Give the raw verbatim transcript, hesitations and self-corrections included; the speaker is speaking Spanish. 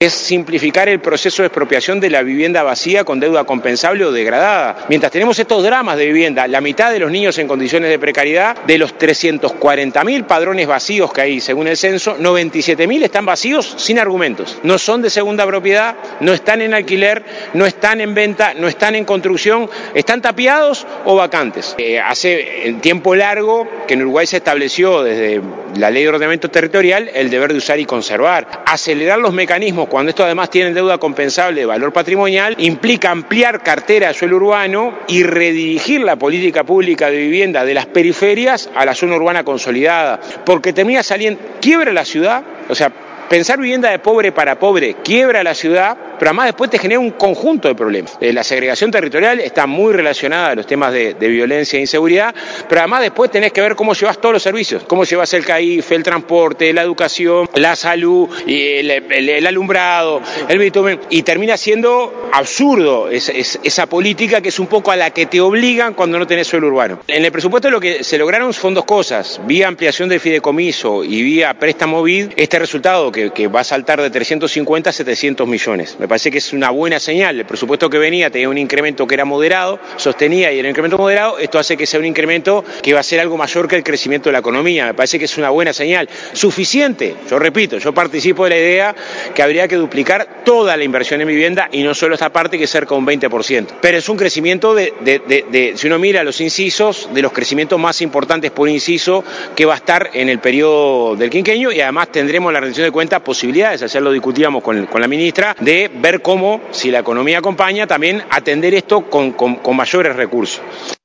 es simplificar el proceso de expropiación de la vivienda vacía con deuda compensable o degradada. Mientras tenemos estos dramas de vivienda, la mitad de los niños en condiciones de precariedad, de los trescientos cuarenta mil padrones vacíos que hay según el censo, noventa y siete mil están vacíos sin argumentos. No son de segunda propiedad, no están en alquiler, no están en venta, no están en construcción, están tapiados o vacantes. Eh, hace tiempo largo que en Uruguay se estableció desde la Ley de Ordenamiento Territorial el deber de usar y conservar. Acelerar los mecanismos cuando esto además tiene deuda compensable de valor patrimonial implica ampliar cartera de suelo urbano y redirigir la política pública de vivienda de las periferias a la zona urbana consolidada, porque termina saliendo, quiebra la ciudad, o sea, pensar vivienda de pobre para pobre quiebra la ciudad, pero además después te genera un conjunto de problemas. Eh, la segregación territorial está muy relacionada a los temas de, de violencia e inseguridad, pero además después tenés que ver cómo llevas todos los servicios, cómo llevas el C A I F, el transporte, la educación, la salud, y el, el, el alumbrado, el bitumen, y termina siendo absurdo es, es, esa política que es un poco a la que te obligan cuando no tenés suelo urbano. En el presupuesto lo que se lograron son dos cosas, vía ampliación del fideicomiso y vía préstamo B I D, este resultado que, que va a saltar de trescientos cincuenta a setecientos millones. Me parece que es una buena señal. El presupuesto que venía tenía un incremento que era moderado, sostenía y era un incremento moderado. Esto hace que sea un incremento que va a ser algo mayor que el crecimiento de la economía. Me parece que es una buena señal. Suficiente, yo repito, yo participo de la idea que habría que duplicar toda la inversión en vivienda y no solo esta parte que es cerca de un veinte por ciento. Pero es un crecimiento de, de, de, de, si uno mira los incisos, de los crecimientos más importantes por inciso que va a estar en el periodo del quinquenio y además tendremos la rendición de cuentas posibilidades, ayer lo discutíamos con, con la ministra, de ver cómo, si la economía acompaña, también atender esto con, con, con mayores recursos.